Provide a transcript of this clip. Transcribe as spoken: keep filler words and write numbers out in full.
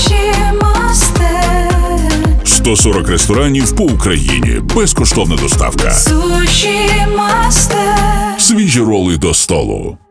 Суші Мастер. сто сорок ресторанів по Україні. Безкоштовна доставка. Суші Мастер. Свіжі роли до столу.